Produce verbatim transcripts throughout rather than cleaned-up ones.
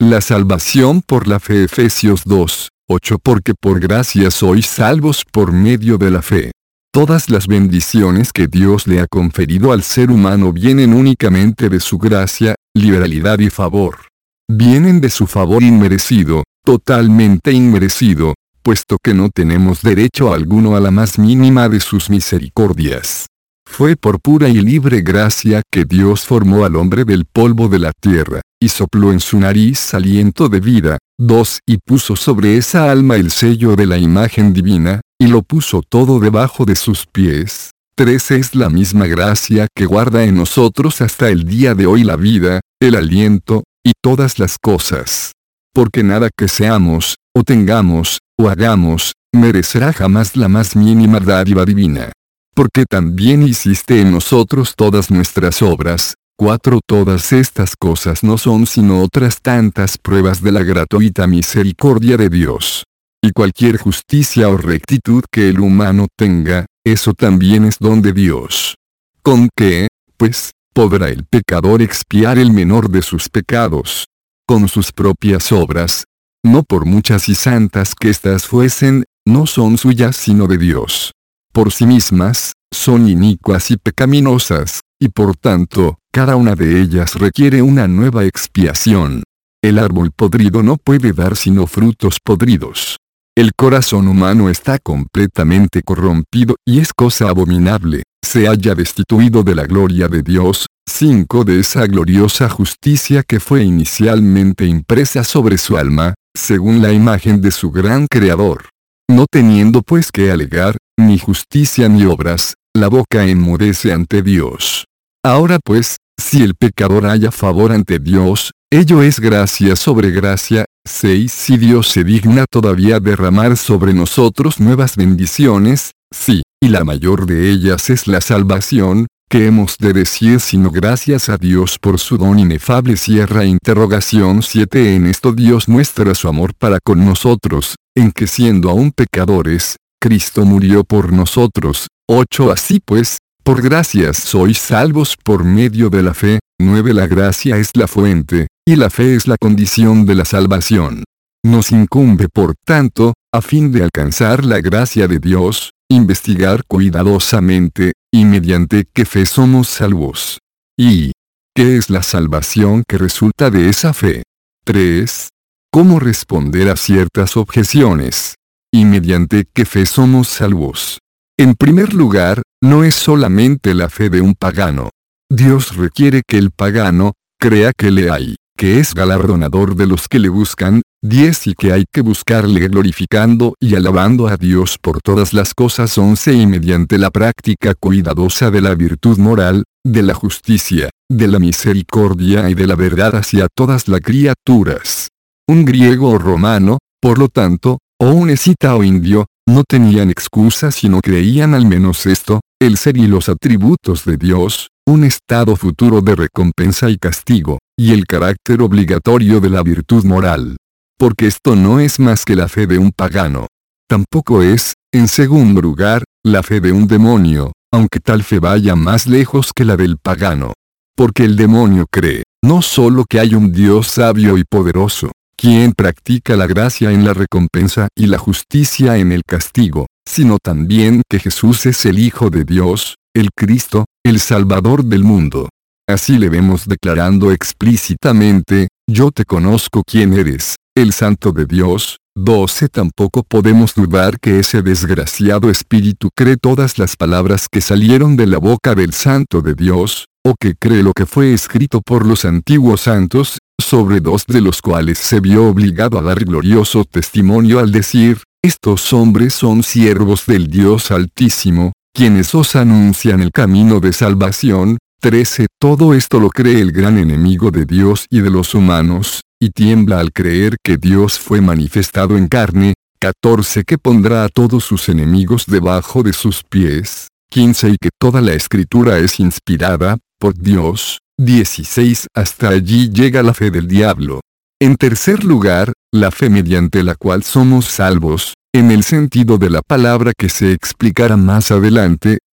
La salvación por la fe. Efesios dos, ocho. Porque por gracia sois salvos por medio de la fe. Todas las bendiciones que Dios le ha conferido al ser humano vienen únicamente de su gracia, liberalidad y favor. Vienen de su favor inmerecido, totalmente inmerecido, puesto que no tenemos derecho alguno a la más mínima de sus misericordias. Fue por pura y libre gracia que Dios formó al hombre del polvo de la tierra, y sopló en su nariz aliento de vida. dos. Y puso sobre esa alma el sello de la imagen divina, y lo puso todo debajo de sus pies. tres. Es la misma gracia que guarda en nosotros hasta el día de hoy la vida, el aliento, y todas las cosas. Porque nada que seamos, o tengamos, o hagamos, merecerá jamás la más mínima dádiva divina. Porque también hiciste en nosotros todas nuestras obras. cuatro. Todas estas cosas no son sino otras tantas pruebas de la gratuita misericordia de Dios. Y cualquier justicia o rectitud que el humano tenga, eso también es don de Dios. ¿Con qué, pues, podrá el pecador expiar el menor de sus pecados? Con sus propias obras. No por muchas y santas que éstas fuesen, no son suyas sino de Dios. Por sí mismas, son inicuas y pecaminosas, y por tanto, cada una de ellas requiere una nueva expiación. El árbol podrido no puede dar sino frutos podridos. El corazón humano está completamente corrompido y es cosa abominable, se halla destituido de la gloria de Dios. cinco. De esa gloriosa justicia que fue inicialmente impresa sobre su alma, según la imagen de su gran Creador. No teniendo pues que alegar, ni justicia ni obras, la boca enmudece ante Dios. Ahora pues, si el pecador halla favor ante Dios, ello es gracia sobre gracia. seis. Si Dios se digna todavía derramar sobre nosotros nuevas bendiciones, sí, y la mayor de ellas es la salvación, que hemos de decir sino gracias a Dios por su don inefable. Cierra interrogación siete. En esto Dios muestra su amor para con nosotros, en que siendo aún pecadores, Cristo murió por nosotros. ocho. Así pues, por gracias sois salvos por medio de la fe. nueve. La gracia es la fuente, y la fe es la condición de la salvación. Nos incumbe por tanto, a fin de alcanzar la gracia de Dios, investigar cuidadosamente, y mediante qué fe somos salvos. ¿Y qué es la salvación que resulta de esa fe? tres. ¿Cómo responder a ciertas objeciones? ¿Y mediante qué fe somos salvos? En primer lugar, no es solamente la fe de un pagano. Dios requiere que el pagano crea que le hay, que es galardonador de los que le buscan. diez. Y que hay que buscarle glorificando y alabando a Dios por todas las cosas. once. Y mediante la práctica cuidadosa de la virtud moral, de la justicia, de la misericordia y de la verdad hacia todas las criaturas. Un griego o romano, por lo tanto, o un escita o indio, no tenían excusa si no creían al menos esto, el ser y los atributos de Dios, un estado futuro de recompensa y castigo, y el carácter obligatorio de la virtud moral. Porque esto no es más que la fe de un pagano. Tampoco es, en segundo lugar, la fe de un demonio, aunque tal fe vaya más lejos que la del pagano. Porque el demonio cree, no solo que hay un Dios sabio y poderoso, quien practica la gracia en la recompensa y la justicia en el castigo, sino también que Jesús es el Hijo de Dios, el Cristo, el Salvador del mundo. Así le vemos declarando explícitamente, yo te conozco quién eres, el Santo de Dios. doce. Tampoco podemos dudar que ese desgraciado espíritu cree todas las palabras que salieron de la boca del Santo de Dios, o que cree lo que fue escrito por los antiguos santos, sobre dos de los cuales se vio obligado a dar glorioso testimonio al decir, estos hombres son siervos del Dios Altísimo, quienes os anuncian el camino de salvación. trece. Todo esto lo cree el gran enemigo de Dios y de los humanos, y tiembla al creer que Dios fue manifestado en carne. catorce. Que pondrá a todos sus enemigos debajo de sus pies. quince. Y que toda la escritura es inspirada por Dios. dieciséis. Hasta allí llega la fe del diablo. En tercer lugar, la fe mediante la cual somos salvos, en el sentido de la palabra que se explicará más adelante,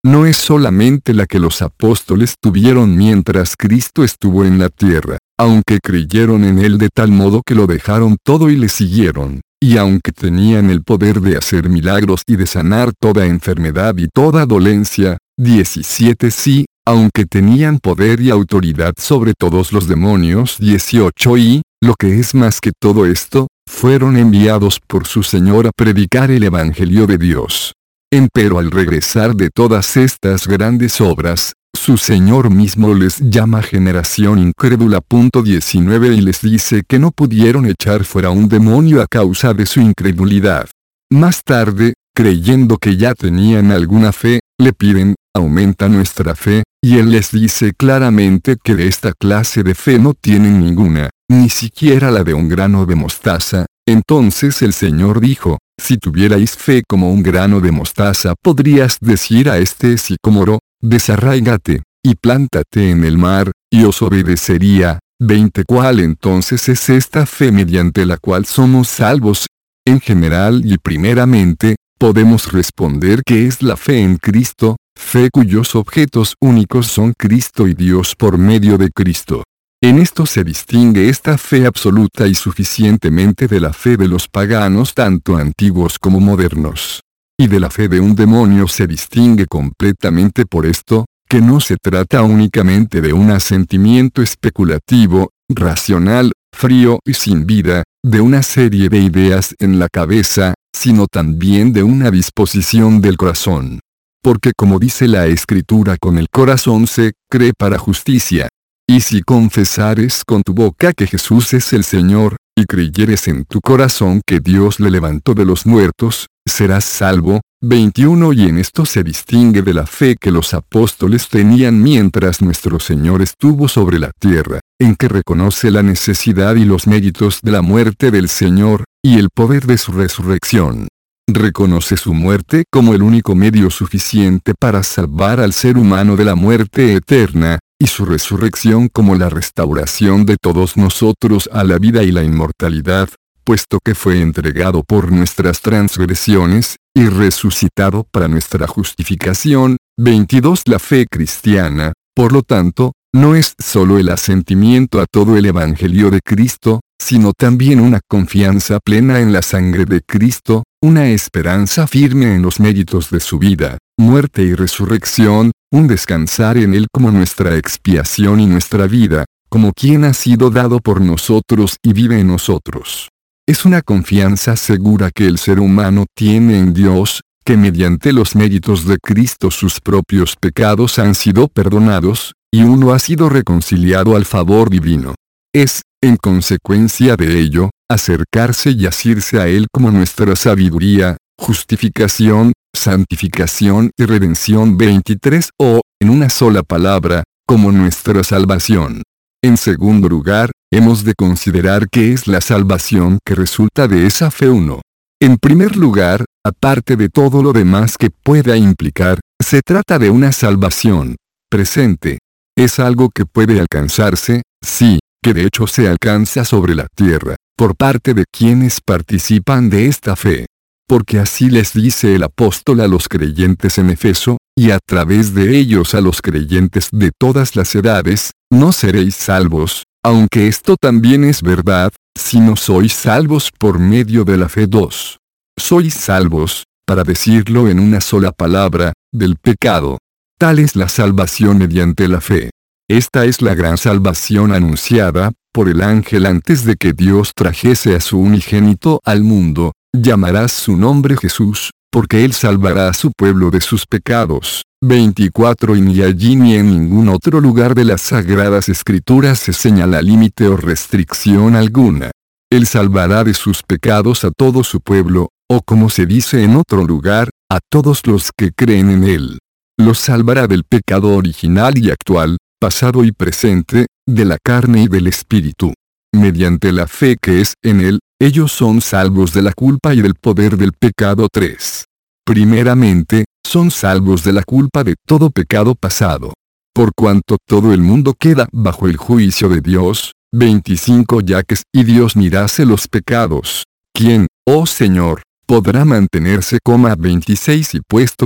no es solamente la que los apóstoles tuvieron mientras Cristo estuvo en la tierra, aunque creyeron en Él de tal modo que lo dejaron todo y le siguieron, y aunque tenían el poder de hacer milagros y de sanar toda enfermedad y toda dolencia. diecisiete Sí, aunque tenían poder y autoridad sobre todos los demonios. dieciocho Y, lo que es más que todo esto, fueron enviados por su Señor a predicar el Evangelio de Dios. Empero al regresar de todas estas grandes obras, su Señor mismo les llama generación incrédula. diecinueve Y les dice que no pudieron echar fuera un demonio a causa de su incredulidad. Más tarde, creyendo que ya tenían alguna fe, le piden, aumenta nuestra fe, y Él les dice claramente que de esta clase de fe no tienen ninguna, ni siquiera la de un grano de mostaza. Entonces el Señor dijo, si tuvierais fe como un grano de mostaza, podrías decir a este sicómoro, desarráigate, y plántate en el mar, y os obedecería. veinte ¿Cuál entonces es esta fe mediante la cual somos salvos? En general y primeramente, podemos responder que es la fe en Cristo, fe cuyos objetos únicos son Cristo y Dios por medio de Cristo. En esto se distingue esta fe absoluta y suficientemente de la fe de los paganos tanto antiguos como modernos. Y de la fe de un demonio se distingue completamente por esto, que no se trata únicamente de un asentimiento especulativo, racional, frío y sin vida, de una serie de ideas en la cabeza, sino también de una disposición del corazón. Porque como dice la Escritura, con el corazón se cree para justicia. Y si confesares con tu boca que Jesús es el Señor, y creyeres en tu corazón que Dios le levantó de los muertos, serás salvo. veintiuno Y en esto se distingue de la fe que los apóstoles tenían mientras nuestro Señor estuvo sobre la tierra, en que reconoce la necesidad y los méritos de la muerte del Señor, y el poder de su resurrección. Reconoce su muerte como el único medio suficiente para salvar al ser humano de la muerte eterna, y su resurrección como la restauración de todos nosotros a la vida y la inmortalidad, puesto que fue entregado por nuestras transgresiones, y resucitado para nuestra justificación. veintidós La fe cristiana, por lo tanto, no es solo el asentimiento a todo el Evangelio de Cristo, sino también una confianza plena en la sangre de Cristo, una esperanza firme en los méritos de su vida, muerte y resurrección, un descansar en Él como nuestra expiación y nuestra vida, como quien ha sido dado por nosotros y vive en nosotros. Es una confianza segura que el ser humano tiene en Dios, que mediante los méritos de Cristo sus propios pecados han sido perdonados, y uno ha sido reconciliado al favor divino. Es, en consecuencia de ello, acercarse y asirse a Él como nuestra sabiduría, justificación, santificación y redención. veintitrés O, en una sola palabra, como nuestra salvación. En segundo lugar, hemos de considerar qué es la salvación que resulta de esa fe. uno. En primer lugar, aparte de todo lo demás que pueda implicar, se trata de una salvación presente. Es algo que puede alcanzarse, sí, que de hecho se alcanza sobre la tierra, por parte de quienes participan de esta fe. Porque así les dice el apóstol a los creyentes en Efeso, y a través de ellos a los creyentes de todas las edades, no seréis salvos, aunque esto también es verdad, si no sois salvos por medio de la fe. dos. Sois salvos, para decirlo en una sola palabra, del pecado. Tal es la salvación mediante la fe. Esta es la gran salvación anunciada por el ángel antes de que Dios trajese a su unigénito al mundo. Llamarás su nombre Jesús, porque Él salvará a su pueblo de sus pecados. veinticuatro Y ni allí ni en ningún otro lugar de las Sagradas Escrituras se señala límite o restricción alguna. Él salvará de sus pecados a todo su pueblo, o como se dice en otro lugar, a todos los que creen en Él. Los salvará del pecado original y actual, pasado y presente, de la carne y del espíritu. Mediante la fe que es en Él, ellos son salvos de la culpa y del poder del pecado. tres. Primeramente, son salvos de la culpa de todo pecado pasado. Por cuanto todo el mundo queda bajo el juicio de Dios. veinticinco Ya que si Dios mirase los pecados, ¿quién, oh Señor, podrá mantenerse? veintiséis Y puesto que,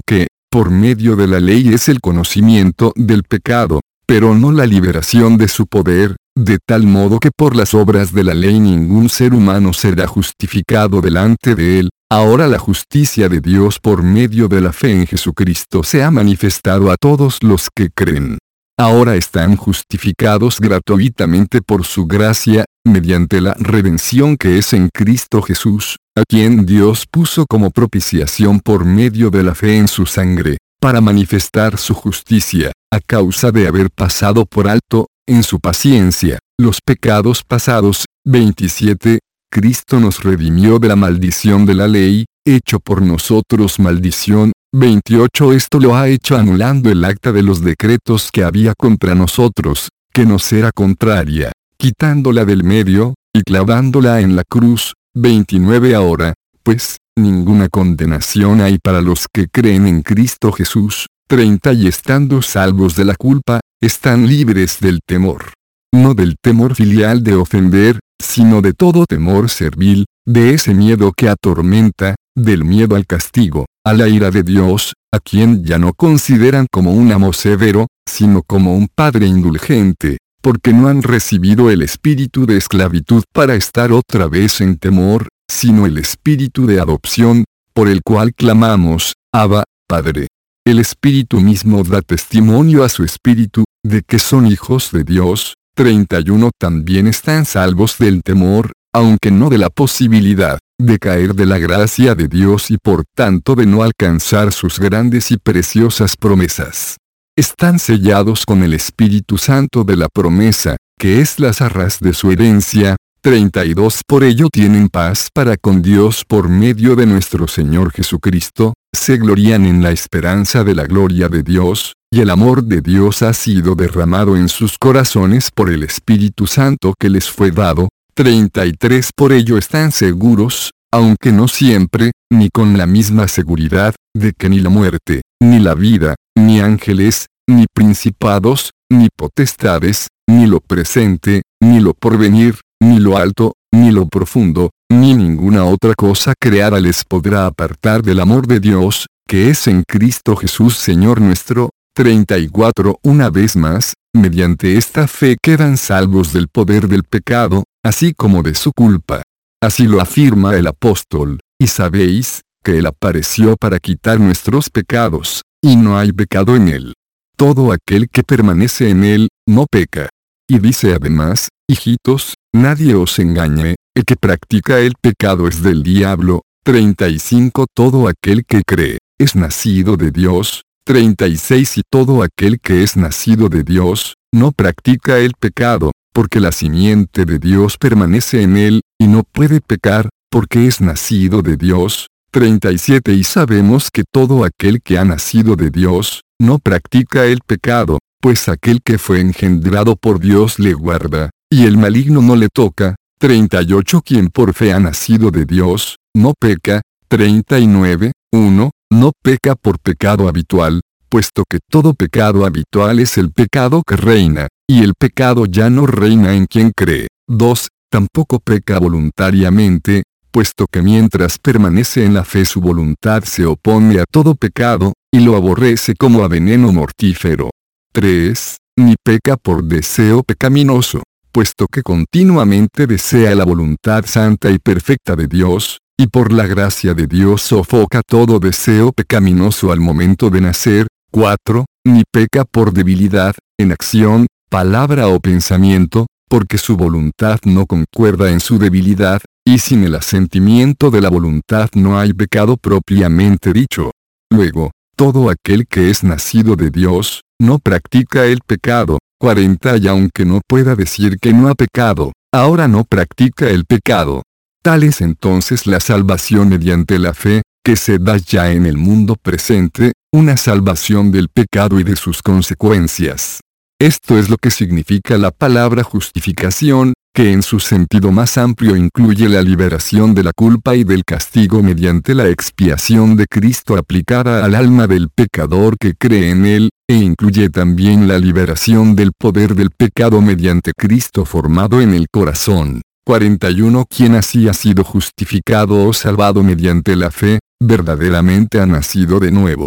por medio de la ley es el conocimiento del pecado, pero no la liberación de su poder, de tal modo que por las obras de la ley ningún ser humano será justificado delante de él. Ahora la justicia de Dios por medio de la fe en Jesucristo se ha manifestado a todos los que creen. Ahora están justificados gratuitamente por su gracia, mediante la redención que es en Cristo Jesús, a quien Dios puso como propiciación por medio de la fe en su sangre, para manifestar su justicia, a causa de haber pasado por alto, en su paciencia, los pecados pasados. veintisiete. Cristo nos redimió de la maldición de la ley, hecho por nosotros maldición. veintiocho. Esto lo ha hecho anulando el acta de los decretos que había contra nosotros, que nos era contraria, quitándola del medio, y clavándola en la cruz. veintinueve. Ahora, pues, ninguna condenación hay para los que creen en Cristo Jesús. treinta. Y estando salvos de la culpa, están libres del temor. No del temor filial de ofender, sino de todo temor servil, de ese miedo que atormenta, del miedo al castigo, a la ira de Dios, a quien ya no consideran como un amo severo, sino como un padre indulgente, porque no han recibido el espíritu de esclavitud para estar otra vez en temor, sino el espíritu de adopción, por el cual clamamos, Abba, Padre. El espíritu mismo da testimonio a su espíritu, de que son hijos de Dios. treinta y uno. También están salvos del temor, aunque no de la posibilidad de caer de la gracia de Dios y por tanto de no alcanzar sus grandes y preciosas promesas. Están sellados con el Espíritu Santo de la promesa, que es las arras de su herencia. treinta y dos. Por ello tienen paz para con Dios por medio de nuestro Señor Jesucristo, se glorían en la esperanza de la gloria de Dios, y el amor de Dios ha sido derramado en sus corazones por el Espíritu Santo que les fue dado. treinta y tres. Por ello están seguros, aunque no siempre, ni con la misma seguridad, de que ni la muerte, ni la vida, ni ángeles, ni principados, ni potestades, ni lo presente, ni lo porvenir, ni lo alto, ni lo profundo, ni ninguna otra cosa creada les podrá apartar del amor de Dios, que es en Cristo Jesús Señor nuestro. treinta y cuatro. Una vez más, mediante esta fe quedan salvos del poder del pecado, así como de su culpa. Así lo afirma el apóstol, y sabéis, que él apareció para quitar nuestros pecados, y no hay pecado en él. Todo aquel que permanece en él, no peca. Y dice además, hijitos, nadie os engañe, el que practica el pecado es del diablo. treinta y cinco. Todo aquel que cree, es nacido de Dios. treinta y seis. Y todo aquel que es nacido de Dios, no practica el pecado, porque la simiente de Dios permanece en él, y no puede pecar, porque es nacido de Dios. treinta y siete. Y sabemos que todo aquel que ha nacido de Dios, no practica el pecado, pues aquel que fue engendrado por Dios le guarda, y el maligno no le toca. treinta y ocho. Quien por fe ha nacido de Dios, no peca. treinta y nueve. uno. No peca por pecado habitual, puesto que todo pecado habitual es el pecado que reina, y el pecado ya no reina en quien cree. dos. Tampoco peca voluntariamente, puesto que mientras permanece en la fe su voluntad se opone a todo pecado, y lo aborrece como a veneno mortífero. tres. Ni peca por deseo pecaminoso, puesto que continuamente desea la voluntad santa y perfecta de Dios, y por la gracia de Dios sofoca todo deseo pecaminoso al momento de nacer. cuatro. Ni peca por debilidad, en acción, palabra o pensamiento, porque su voluntad no concuerda en su debilidad, y sin el asentimiento de la voluntad no hay pecado propiamente dicho. Luego, todo aquel que es nacido de Dios, no practica el pecado. cuarenta. Y aunque no pueda decir que no ha pecado, ahora no practica el pecado. Tal es entonces la salvación mediante la fe, que se da ya en el mundo presente, una salvación del pecado y de sus consecuencias. Esto es lo que significa la palabra justificación, que en su sentido más amplio incluye la liberación de la culpa y del castigo mediante la expiación de Cristo aplicada al alma del pecador que cree en él, e incluye también la liberación del poder del pecado mediante Cristo formado en el corazón. cuarenta y uno. Quien así ha sido justificado o salvado mediante la fe, verdaderamente ha nacido de nuevo.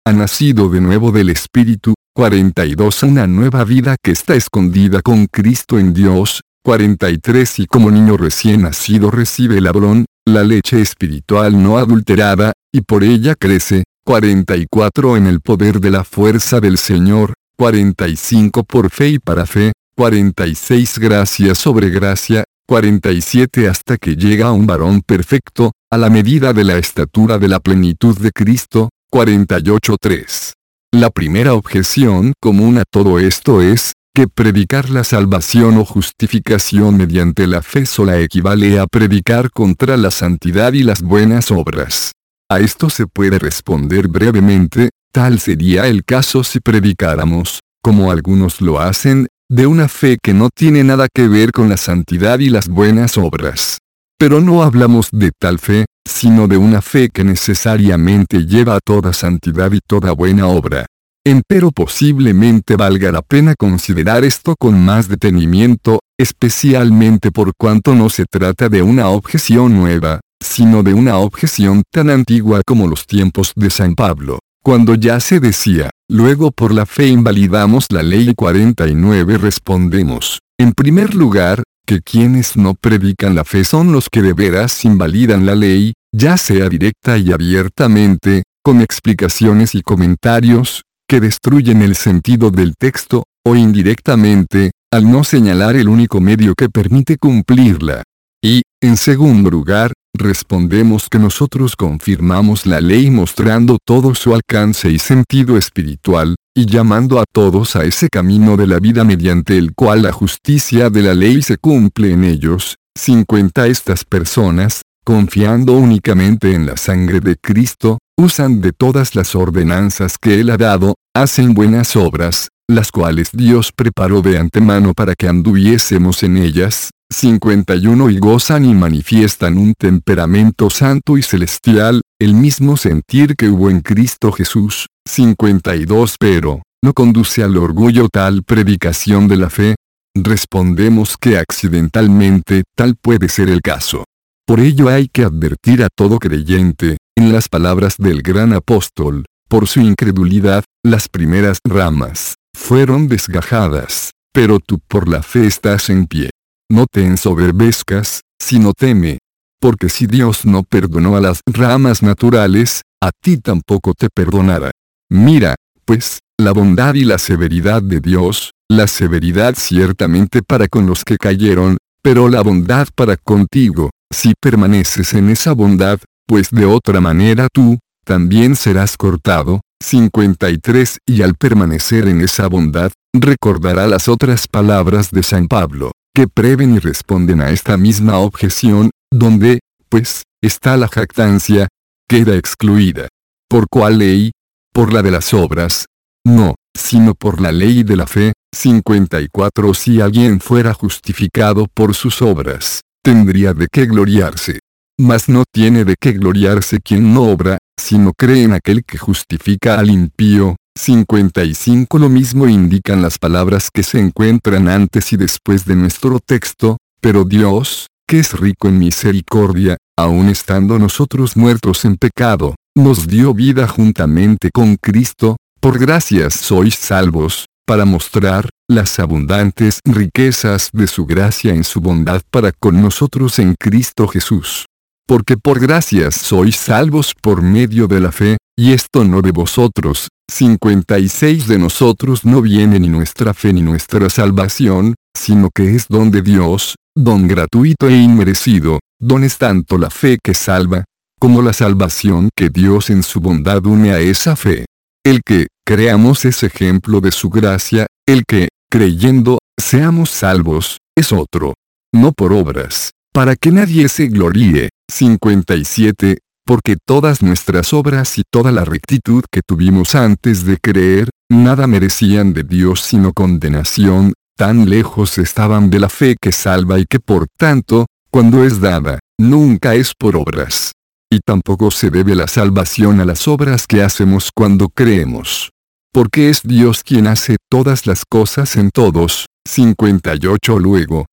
ha nacido de nuevo del Espíritu. cuarenta y dos Una nueva vida que está escondida con Cristo en Dios. cuarenta y tres Y como niño recién nacido recibe el abrón, la leche espiritual no adulterada, y por ella crece. cuarenta y cuatro En el poder de la fuerza del Señor. cuarenta y cinco Por fe y para fe. cuarenta y seis Gracia sobre gracia. cuarenta y siete Hasta que llega a un varón perfecto, a la medida de la estatura de la plenitud de Cristo. cuarenta y ocho tres La primera objeción común a todo esto es, que predicar la salvación o justificación mediante la fe sola equivale a predicar contra la santidad y las buenas obras. A esto se puede responder brevemente, tal sería el caso si predicáramos, como algunos lo hacen, de una fe que no tiene nada que ver con la santidad y las buenas obras. Pero no hablamos de tal fe, sino de una fe que necesariamente lleva a toda santidad y toda buena obra. Empero posiblemente valga la pena considerar esto con más detenimiento, especialmente por cuanto no se trata de una objeción nueva, sino de una objeción tan antigua como los tiempos de San Pablo, cuando ya se decía, luego por la fe invalidamos la ley. cuarenta y nueve Respondemos, en primer lugar, que quienes no predican la fe son los que de veras invalidan la ley, ya sea directa y abiertamente, con explicaciones y comentarios, que destruyen el sentido del texto, o indirectamente, al no señalar el único medio que permite cumplirla. Y, en segundo lugar, respondemos que nosotros confirmamos la ley mostrando todo su alcance y sentido espiritual, y llamando a todos a ese camino de la vida mediante el cual la justicia de la ley se cumple en ellos. cincuenta Estas personas, confiando únicamente en la sangre de Cristo, usan de todas las ordenanzas que Él ha dado, hacen buenas obras, las cuales Dios preparó de antemano para que anduviésemos en ellas. cincuenta y uno Y gozan y manifiestan un temperamento santo y celestial, el mismo sentir que hubo en Cristo Jesús. cincuenta y dos Pero, ¿no conduce al orgullo tal predicación de la fe? Respondemos que accidentalmente tal puede ser el caso. Por ello hay que advertir a todo creyente, en las palabras del gran apóstol, por su incredulidad, las primeras ramas fueron desgajadas, pero tú por la fe estás en pie. No te ensoberbezcas, sino teme. Porque si Dios no perdonó a las ramas naturales, a ti tampoco te perdonará. Mira, pues, la bondad y la severidad de Dios, la severidad ciertamente para con los que cayeron, pero la bondad para contigo, si permaneces en esa bondad, pues de otra manera tú, también serás cortado. cincuenta y tres Y al permanecer en esa bondad, recordará las otras palabras de San Pablo, que preven y responden a esta misma objeción, donde, pues, está la jactancia, queda excluida. ¿Por cuál ley? ¿Por la de las obras? No, sino por la ley de la fe. cincuenta y cuatro Si alguien fuera justificado por sus obras, tendría de qué gloriarse. Mas no tiene de qué gloriarse quien no obra, sino cree en aquel que justifica al impío. cincuenta y cinco Lo mismo indican las palabras que se encuentran antes y después de nuestro texto, pero Dios, que es rico en misericordia, aun estando nosotros muertos en pecado, nos dio vida juntamente con Cristo, por gracias sois salvos, para mostrar las abundantes riquezas de su gracia en su bondad para con nosotros en Cristo Jesús. Porque por gracias sois salvos por medio de la fe, y esto no de vosotros. cincuenta y seis De nosotros no viene ni nuestra fe ni nuestra salvación, sino que es don de Dios, don gratuito e inmerecido, don es tanto la fe que salva, como la salvación que Dios en su bondad une a esa fe. El que, creamos es ejemplo de su gracia, el que, creyendo, seamos salvos, es otro. No por obras, para que nadie se gloríe. cincuenta y siete Porque todas nuestras obras y toda la rectitud que tuvimos antes de creer, nada merecían de Dios sino condenación, tan lejos estaban de la fe que salva y que por tanto, cuando es dada, nunca es por obras. Y tampoco se debe la salvación a las obras que hacemos cuando creemos. Porque es Dios quien hace todas las cosas en todos. cincuenta y ocho Luego,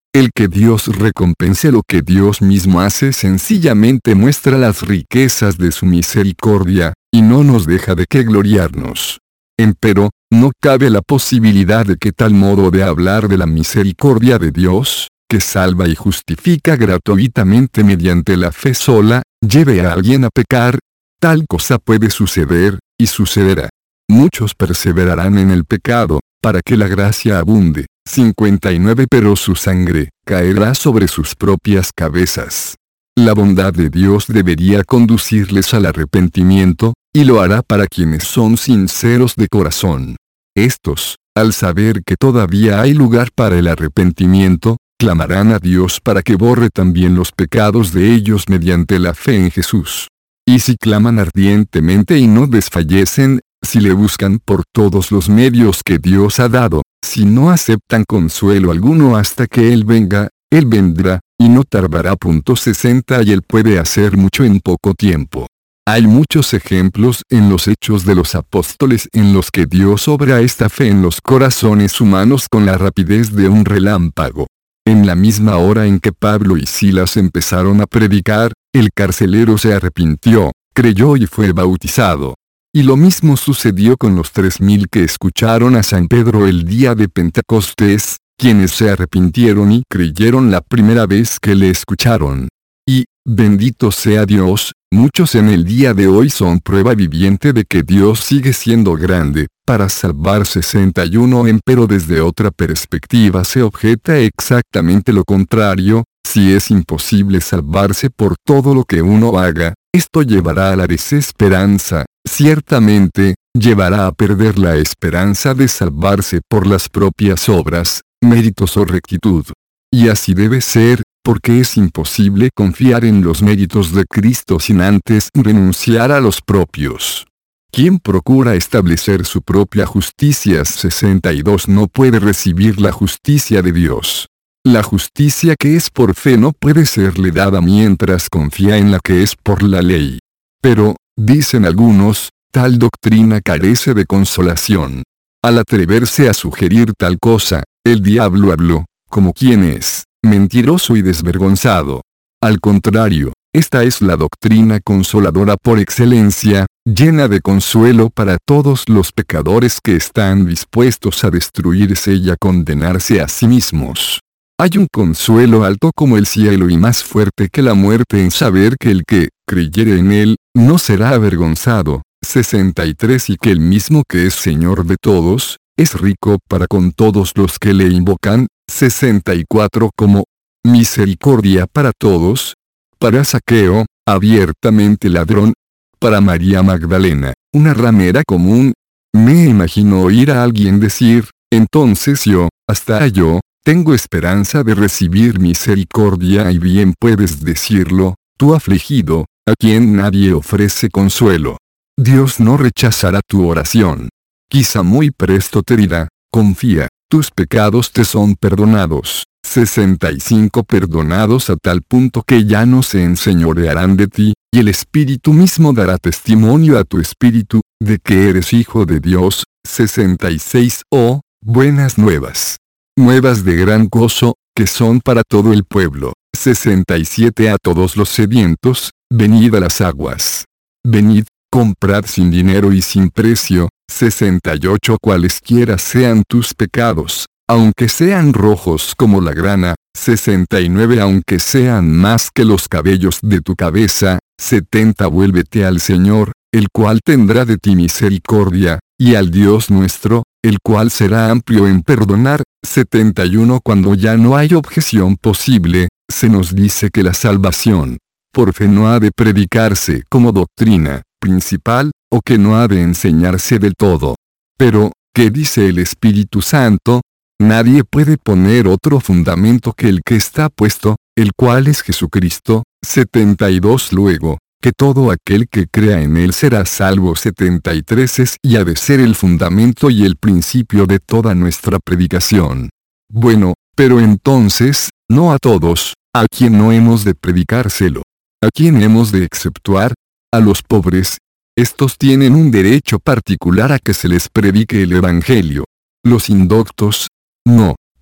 El que Dios recompense lo que Dios mismo hace sencillamente muestra las riquezas de su misericordia, y no nos deja de qué gloriarnos. Empero, no cabe la posibilidad de que tal modo de hablar de la misericordia de Dios, que salva y justifica gratuitamente mediante la fe sola, lleve a alguien a pecar. Tal cosa puede suceder, y sucederá. Muchos perseverarán en el pecado, para que la gracia abunde. cincuenta y nueve Pero su sangre caerá sobre sus propias cabezas. La bondad de Dios debería conducirles al arrepentimiento, y lo hará para quienes son sinceros de corazón. Estos, al saber que todavía hay lugar para el arrepentimiento, clamarán a Dios para que borre también los pecados de ellos mediante la fe en Jesús. Y si claman ardientemente y no desfallecen, si le buscan por todos los medios que Dios ha dado, si no aceptan consuelo alguno hasta que Él venga, Él vendrá, y no tardará. sesenta Y Él puede hacer mucho en poco tiempo. Hay muchos ejemplos en los hechos de los apóstoles en los que Dios obra esta fe en los corazones humanos con la rapidez de un relámpago. En la misma hora en que Pablo y Silas empezaron a predicar, el carcelero se arrepintió, creyó y fue bautizado. Y lo mismo sucedió con los tres mil que escucharon a San Pedro el día de Pentecostés, quienes se arrepintieron y creyeron la primera vez que le escucharon. Y, bendito sea Dios, muchos en el día de hoy son prueba viviente de que Dios sigue siendo grande, para salvar. sesenta y uno Empero desde otra perspectiva se objeta exactamente lo contrario: si es imposible salvarse por todo lo que uno haga, esto llevará a la desesperanza, ciertamente, llevará a perder la esperanza de salvarse por las propias obras, méritos o rectitud. Y así debe ser, porque es imposible confiar en los méritos de Cristo sin antes renunciar a los propios. Quien procura establecer su propia justicia sesenta y dos no puede recibir la justicia de Dios. La justicia que es por fe no puede serle dada mientras confía en la que es por la ley. Pero, dicen algunos, tal doctrina carece de consolación. Al atreverse a sugerir tal cosa, el diablo habló, como quien es, mentiroso y desvergonzado. Al contrario, esta es la doctrina consoladora por excelencia, llena de consuelo para todos los pecadores que están dispuestos a destruirse y a condenarse a sí mismos. Hay un consuelo alto como el cielo y más fuerte que la muerte en saber que el que creyere en él, no será avergonzado. sesenta y tres Y que el mismo que es Señor de todos, es rico para con todos los que le invocan. sesenta y cuatro Como misericordia para todos, para Zaqueo, abiertamente ladrón, para María Magdalena, una ramera común. Me imagino oír a alguien decir, entonces yo, hasta yo, tengo esperanza de recibir misericordia. Y bien puedes decirlo, tú afligido, a quien nadie ofrece consuelo. Dios no rechazará tu oración. Quizá muy presto te dirá, confía, tus pecados te son perdonados. sesenta y cinco Perdonados a tal punto que ya no se enseñorearán de ti, y el Espíritu mismo dará testimonio a tu espíritu, de que eres hijo de Dios. sesenta y seis Oh, buenas nuevas. Nuevas de gran gozo, que son para todo el pueblo. sesenta y siete A todos los sedientos, venid a las aguas. Venid, comprad sin dinero y sin precio. sesenta y ocho Cualesquiera sean tus pecados, aunque sean rojos como la grana. sesenta y nueve Aunque sean más que los cabellos de tu cabeza. setenta Vuélvete al Señor, el cual tendrá de ti misericordia, y al Dios nuestro, el cual será amplio en perdonar. setenta y uno Cuando ya no hay objeción posible, se nos dice que la salvación, por fe no ha de predicarse como doctrina principal, o que no ha de enseñarse del todo. Pero, ¿qué dice el Espíritu Santo? Nadie puede poner otro fundamento que el que está puesto, el cual es Jesucristo. setenta y dos Luego, que todo aquel que crea en él será salvo. setenta y tres Es y ha de ser el fundamento y el principio de toda nuestra predicación. Bueno, pero entonces, no a todos, ¿a quién no hemos de predicárselo? ¿A quién hemos de exceptuar? A los pobres. Estos tienen un derecho particular a que se les predique el Evangelio. Los indoctos, no,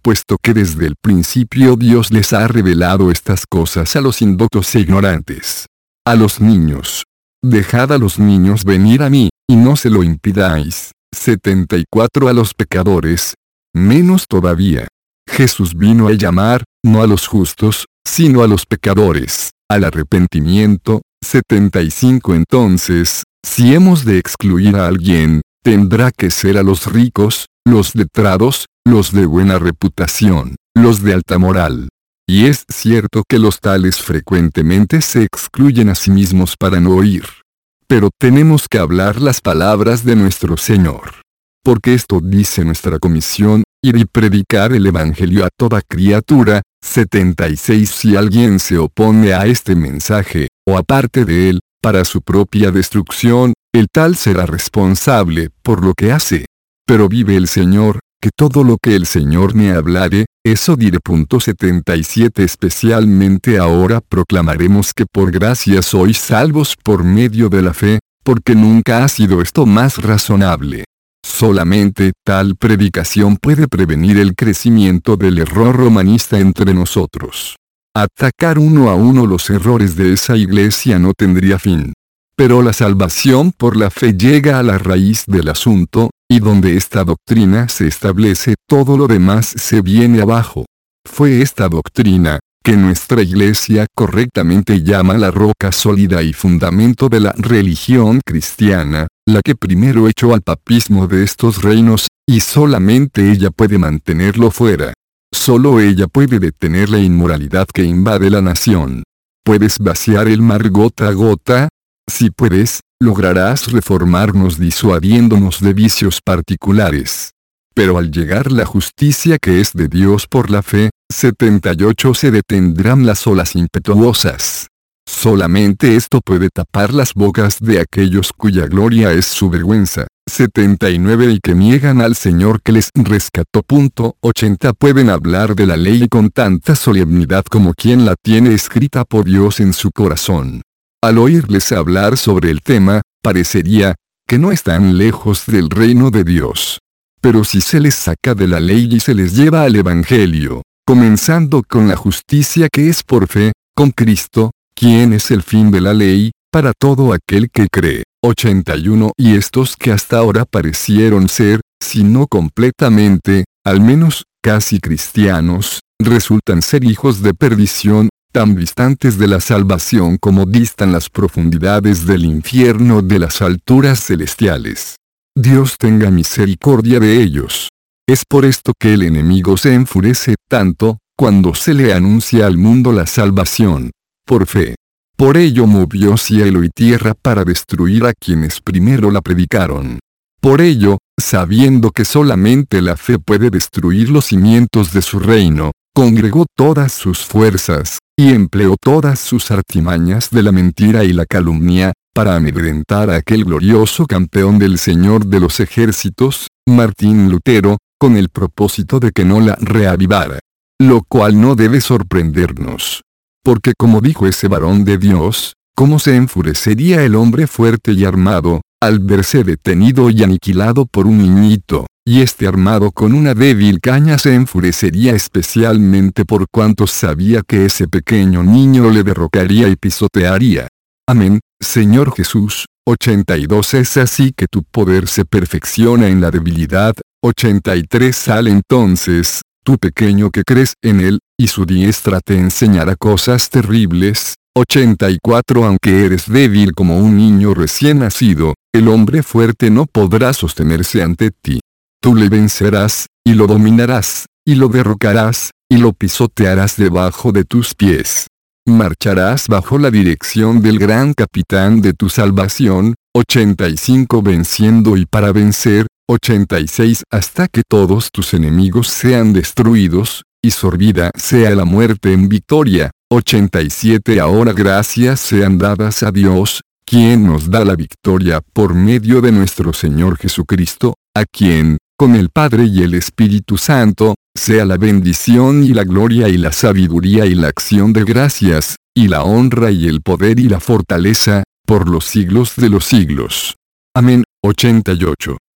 puesto que desde el principio Dios les ha revelado estas cosas a los indoctos e ignorantes. A los niños. Dejad a los niños venir a mí, y no se lo impidáis. setenta y cuatro A los pecadores. Menos todavía. Jesús vino a llamar, no a los justos, sino a los pecadores, al arrepentimiento. setenta y cinco Entonces, si hemos de excluir a alguien, tendrá que ser a los ricos, los letrados, los de buena reputación, los de alta moral. Y es cierto que los tales frecuentemente se excluyen a sí mismos para no oír. Pero tenemos que hablar las palabras de nuestro Señor. Porque esto dice nuestra comisión, ir y predicar el Evangelio a toda criatura. setenta y seis Si alguien se opone a este mensaje, o aparte de él, para su propia destrucción, el tal será responsable por lo que hace. Pero vive el Señor, que todo lo que el Señor me hablare, eso diré. setenta y siete Especialmente ahora proclamaremos que por gracia sois salvos por medio de la fe, porque nunca ha sido esto más razonable. Solamente tal predicación puede prevenir el crecimiento del error romanista entre nosotros. Atacar uno a uno los errores de esa iglesia no tendría fin. Pero la salvación por la fe llega a la raíz del asunto, y donde esta doctrina se establece, todo lo demás se viene abajo. Fue esta doctrina, que nuestra iglesia correctamente llama la roca sólida y fundamento de la religión cristiana, la que primero echó al papismo de estos reinos, y solamente ella puede mantenerlo fuera. Solo ella puede detener la inmoralidad que invade la nación. ¿Puedes vaciar el mar gota a gota? Si puedes, lograrás reformarnos disuadiéndonos de vicios particulares. Pero al llegar la justicia que es de Dios por la fe, setenta y ocho se detendrán las olas impetuosas. Solamente esto puede tapar las bocas de aquellos cuya gloria es su vergüenza. setenta y nueve Y que niegan al Señor que les rescató. ochenta Pueden hablar de la ley con tanta solemnidad como quien la tiene escrita por Dios en su corazón. Al oírles hablar sobre el tema, parecería que no están lejos del reino de Dios. Pero si se les saca de la ley y se les lleva al Evangelio, comenzando con la justicia que es por fe, con Cristo, quien es el fin de la ley, para todo aquel que cree. ochenta y uno Y estos que hasta ahora parecieron ser, si no completamente, al menos, casi cristianos, resultan ser hijos de perdición, tan distantes de la salvación como distan las profundidades del infierno de las alturas celestiales. Dios tenga misericordia de ellos. Es por esto que el enemigo se enfurece tanto, cuando se le anuncia al mundo la salvación, por fe. Por ello movió cielo y tierra para destruir a quienes primero la predicaron. Por ello, sabiendo que solamente la fe puede destruir los cimientos de su reino, congregó todas sus fuerzas, y empleó todas sus artimañas de la mentira y la calumnia, para amedrentar a aquel glorioso campeón del Señor de los ejércitos, Martín Lutero, con el propósito de que no la reavivara. Lo cual no debe sorprendernos. Porque como dijo ese varón de Dios, ¿cómo se enfurecería el hombre fuerte y armado, al verse detenido y aniquilado por un niñito? Y este armado con una débil caña se enfurecería especialmente por cuanto sabía que ese pequeño niño le derrocaría y pisotearía. Amén, Señor Jesús. ochenta y dos Es así que tu poder se perfecciona en la debilidad. ochenta y tres Sal entonces, tú pequeño que crees en él, y su diestra te enseñará cosas terribles. ochenta y cuatro Aunque eres débil como un niño recién nacido, el hombre fuerte no podrá sostenerse ante ti. Tú le vencerás, y lo dominarás, y lo derrocarás, y lo pisotearás debajo de tus pies. Marcharás bajo la dirección del gran capitán de tu salvación. ochenta y cinco Venciendo y para vencer. ochenta y seis Hasta que todos tus enemigos sean destruidos, y sorbida sea la muerte en victoria. ochenta y siete Ahora gracias sean dadas a Dios, quien nos da la victoria por medio de nuestro Señor Jesucristo, a quien, con el Padre y el Espíritu Santo, sea la bendición y la gloria y la sabiduría y la acción de gracias, y la honra y el poder y la fortaleza, por los siglos de los siglos. Amén. ochenta y ocho